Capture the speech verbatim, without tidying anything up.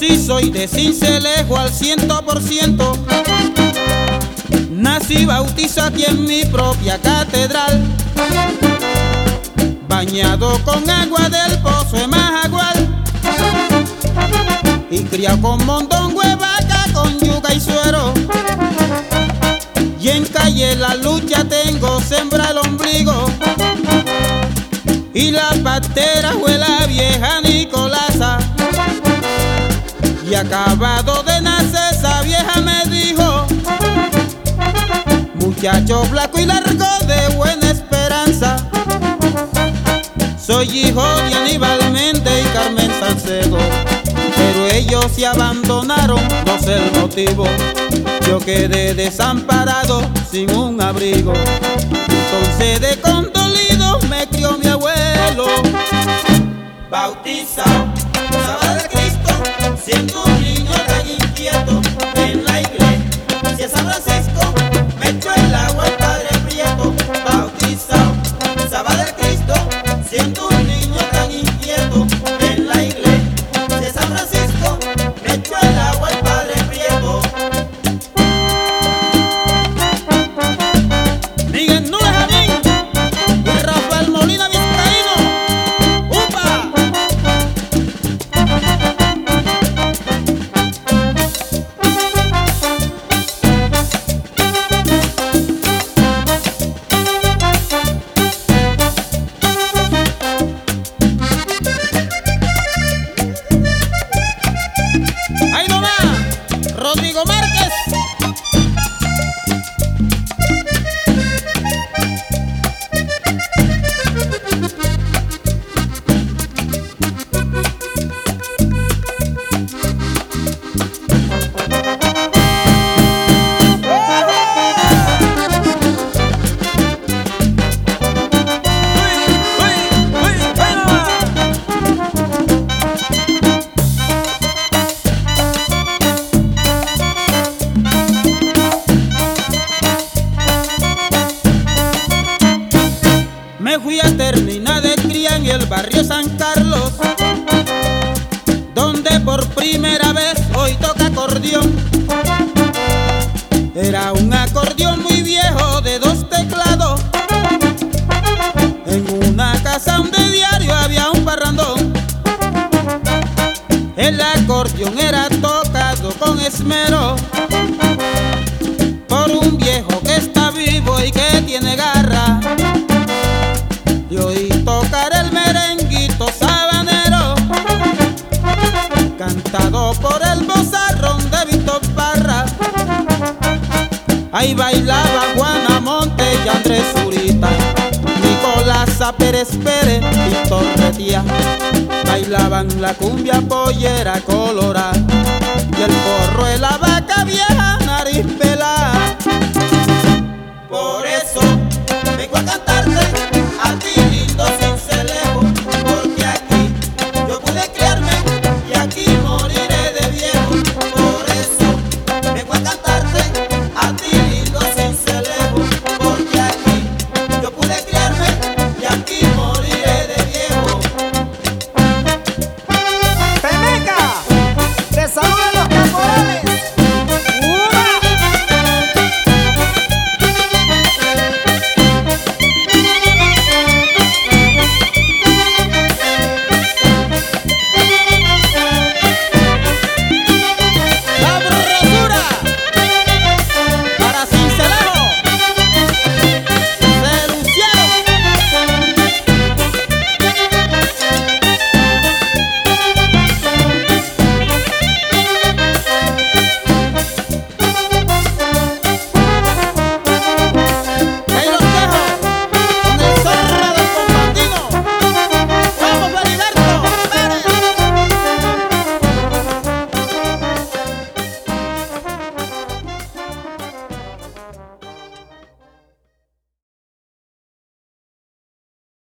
Sí, soy de Sincelejo al ciento por ciento. Nací bautizado aquí en mi propia catedral, bañado con agua del pozo de Majagual y criado con mondongo de vaca, con yuca y suero. Y en calle la lucha tengo sembra el ombligo, y la patera fue la vieja Nicolasa. Y acabado de nacer esa vieja me dijo: muchacho flaco y largo de buena esperanza, soy hijo de Aníbal Méndez y Carmen Salcedo, pero ellos se abandonaron, no sé el motivo. Yo quedé desamparado sin un abrigo, entonces de condolido me crió mi abuelo. Bautizado, Sabá de Cristo, siendo un niño tan inquieto, en la iglesia San Francisco me echó el agua el Padre Prieto. Bautizado, Sabá de Cristo, siendo un niño tan inquieto, en la iglesia San Francisco me echó el agua el Padre Prieto. Miguel Núñez Jamín y Rafael Molina Vizcaíno. ¡Upa! ¡Ahí nomás! Rodrigo Márquez. Me fui a terminar de cría en el barrio San Carlos, donde por primera vez hoy toca acordeón. Era un acordeón muy viejo de dos teclados, en una casa donde diario había un parrandón. El acordeón era tocado con esmero por un viejo que está vivo y que tiene garra. Y oí tocar el merenguito sabanero, cantado por el vozarrón de Víctor Parra. Ahí bailaba Juana Monte y Andrés Zurita, Nicolás Pérez Pérez y Torretía. Bailaban la cumbia pollera colorada y el porro de la vaca vieja nariz pelada. Por eso vengo a cantar